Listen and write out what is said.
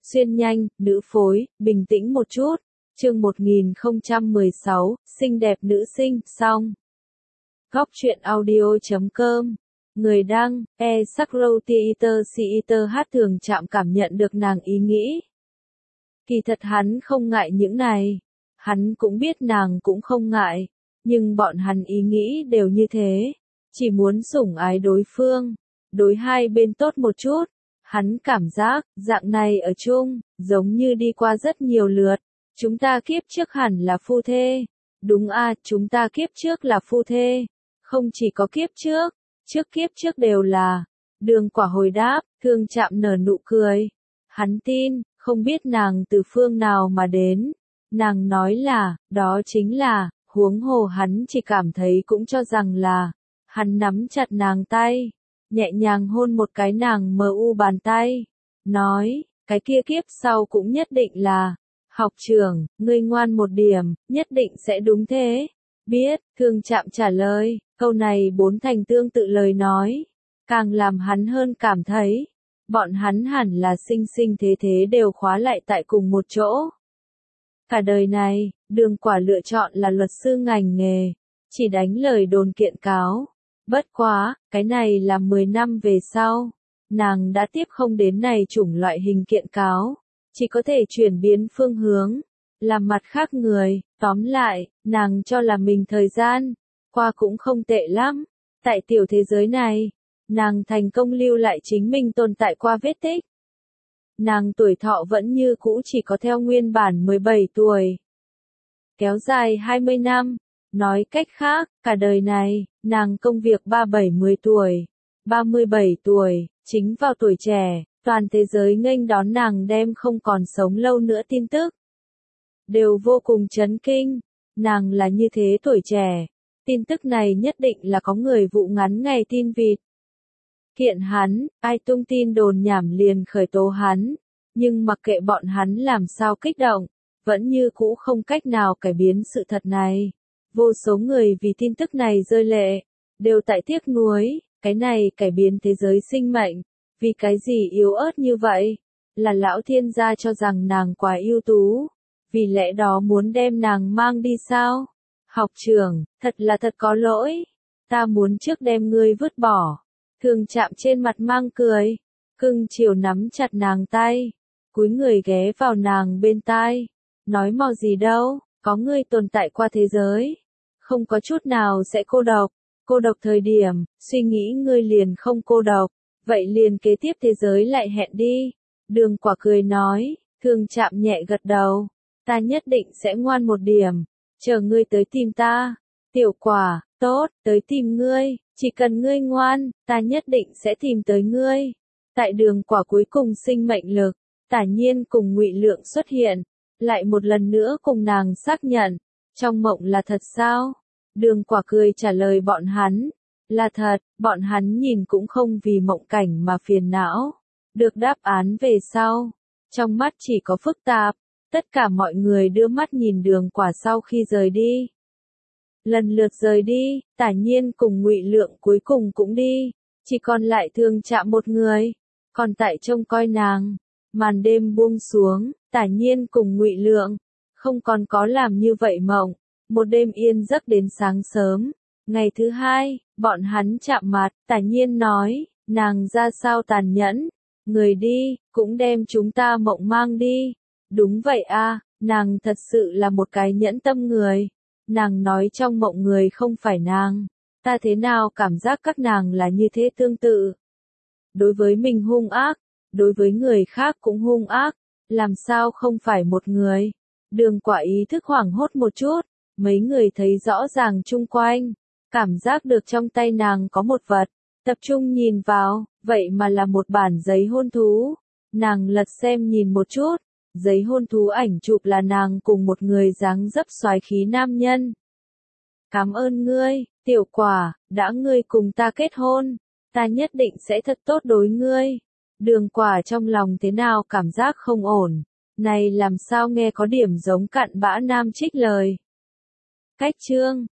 xuyên nhanh, nữ phối, bình tĩnh một chút. Chương 1016, xinh đẹp nữ sinh, xong. Góc truyện audio.com. Người đăng, Sakrotheater hát thường chạm cảm nhận được nàng ý nghĩ. Kỳ thật hắn không ngại những này. Hắn cũng biết nàng cũng không ngại. Nhưng bọn hắn ý nghĩ đều như thế. Chỉ muốn sủng ái đối phương. Đối hai bên tốt một chút. Hắn cảm giác, dạng này ở chung, giống như đi qua rất nhiều lượt. Chúng ta kiếp trước hẳn là phu thê. Đúng à, chúng ta kiếp trước là phu thê. Không chỉ có kiếp trước đều là. Đường Quả hồi đáp, Thương Trạm nở nụ cười. Hắn tin, không biết nàng từ phương nào mà đến. Nàng nói là, đó chính là, huống hồ hắn chỉ cảm thấy cũng cho rằng là. Hắn nắm chặt nàng tay, nhẹ nhàng hôn một cái nàng mờ u bàn tay. Nói, cái kia kiếp sau cũng nhất định là. Học trưởng, ngươi ngoan một điểm, nhất định sẽ đúng thế. Biết, Thương Trạm trả lời, câu này bốn thành tương tự lời nói. Càng làm hắn hơn cảm thấy, bọn hắn hẳn là sinh sinh thế thế đều khóa lại tại cùng một chỗ. Cả đời này, Đường Quả lựa chọn là luật sư ngành nghề, chỉ đánh lời đồn kiện cáo. Bất quá, cái này là 10 năm về sau, nàng đã tiếp không đến này chủng loại hình kiện cáo. Chỉ có thể chuyển biến phương hướng, làm mặt khác người, tóm lại, nàng cho là mình thời gian, qua cũng không tệ lắm. Tại tiểu thế giới này, nàng thành công lưu lại chính mình tồn tại qua vết tích. Nàng tuổi thọ vẫn như cũ chỉ có theo nguyên bản 17 tuổi. Kéo dài 20 năm, nói cách khác, cả đời này, nàng công việc 37-10 tuổi, 37 tuổi, chính vào tuổi trẻ. Toàn thế giới nghênh đón nàng đem không còn sống lâu nữa tin tức. Đều vô cùng chấn kinh. Nàng là như thế tuổi trẻ. Tin tức này nhất định là có người vụ ngắn ngày tin vịt. Kiện hắn, ai tung tin đồn nhảm liền khởi tố hắn. Nhưng mặc kệ bọn hắn làm sao kích động, vẫn như cũ không cách nào cải biến sự thật này. Vô số người vì tin tức này rơi lệ, đều tại tiếc nuối, cái này cải biến thế giới sinh mệnh. Vì cái gì yếu ớt như vậy? Là lão thiên gia cho rằng nàng quá ưu tú. Vì lẽ đó muốn đem nàng mang đi sao? Học trưởng, thật là thật có lỗi. Ta muốn trước đem ngươi vứt bỏ. Thương Trạm trên mặt mang cười. Cưng chiều nắm chặt nàng tay. Cúi người ghé vào nàng bên tai. Nói mau gì đâu, có ngươi tồn tại qua thế giới. Không có chút nào sẽ cô độc. Cô độc thời điểm, suy nghĩ ngươi liền không cô độc. Vậy liền kế tiếp thế giới lại hẹn đi. Đường Quả cười nói, Thương Trạm nhẹ gật đầu. Ta nhất định sẽ ngoan một điểm. Chờ ngươi tới tìm ta. Tiểu Quả, tốt, tới tìm ngươi. Chỉ cần ngươi ngoan, ta nhất định sẽ tìm tới ngươi. Tại Đường Quả cuối cùng sinh mệnh lực, Tả Nhiên cùng Ngụy Lượng xuất hiện. Lại một lần nữa cùng nàng xác nhận. Trong mộng là thật sao? Đường Quả cười trả lời bọn hắn. Là thật, bọn hắn nhìn cũng không vì mộng cảnh mà phiền não. Được đáp án về sau. Trong mắt chỉ có phức tạp. Tất cả mọi người đưa mắt nhìn Đường Quả sau khi rời đi. Lần lượt rời đi, Tả Nhiên cùng Ngụy Lượng cuối cùng cũng đi. Chỉ còn lại Thương Trạm một người. Còn tại trông coi nàng. Màn đêm buông xuống, Tả Nhiên cùng Ngụy Lượng. Không còn có làm như vậy mộng. Một đêm yên giấc đến sáng sớm. Ngày thứ hai, bọn hắn chạm mặt, Tả Nhiên nói, nàng ra sao tàn nhẫn, người đi, cũng đem chúng ta mộng mang đi. Đúng vậy a, nàng thật sự là một cái nhẫn tâm người. Nàng nói trong mộng người không phải nàng, ta thế nào cảm giác các nàng là như thế tương tự. Đối với mình hung ác, đối với người khác cũng hung ác, làm sao không phải một người. Đường Quả ý thức hoảng hốt một chút, mấy người thấy rõ ràng chung quanh. Cảm giác được trong tay nàng có một vật, tập trung nhìn vào, vậy mà là một bản giấy hôn thú. Nàng lật xem nhìn một chút, giấy hôn thú ảnh chụp là nàng cùng một người dáng dấp soái khí nam nhân. Cảm ơn ngươi, Tiểu Quả, đã ngươi cùng ta kết hôn, ta nhất định sẽ thật tốt đối ngươi. Đường Quả trong lòng thế nào cảm giác không ổn, này làm sao nghe có điểm giống cặn bã nam trích lời. Cách chương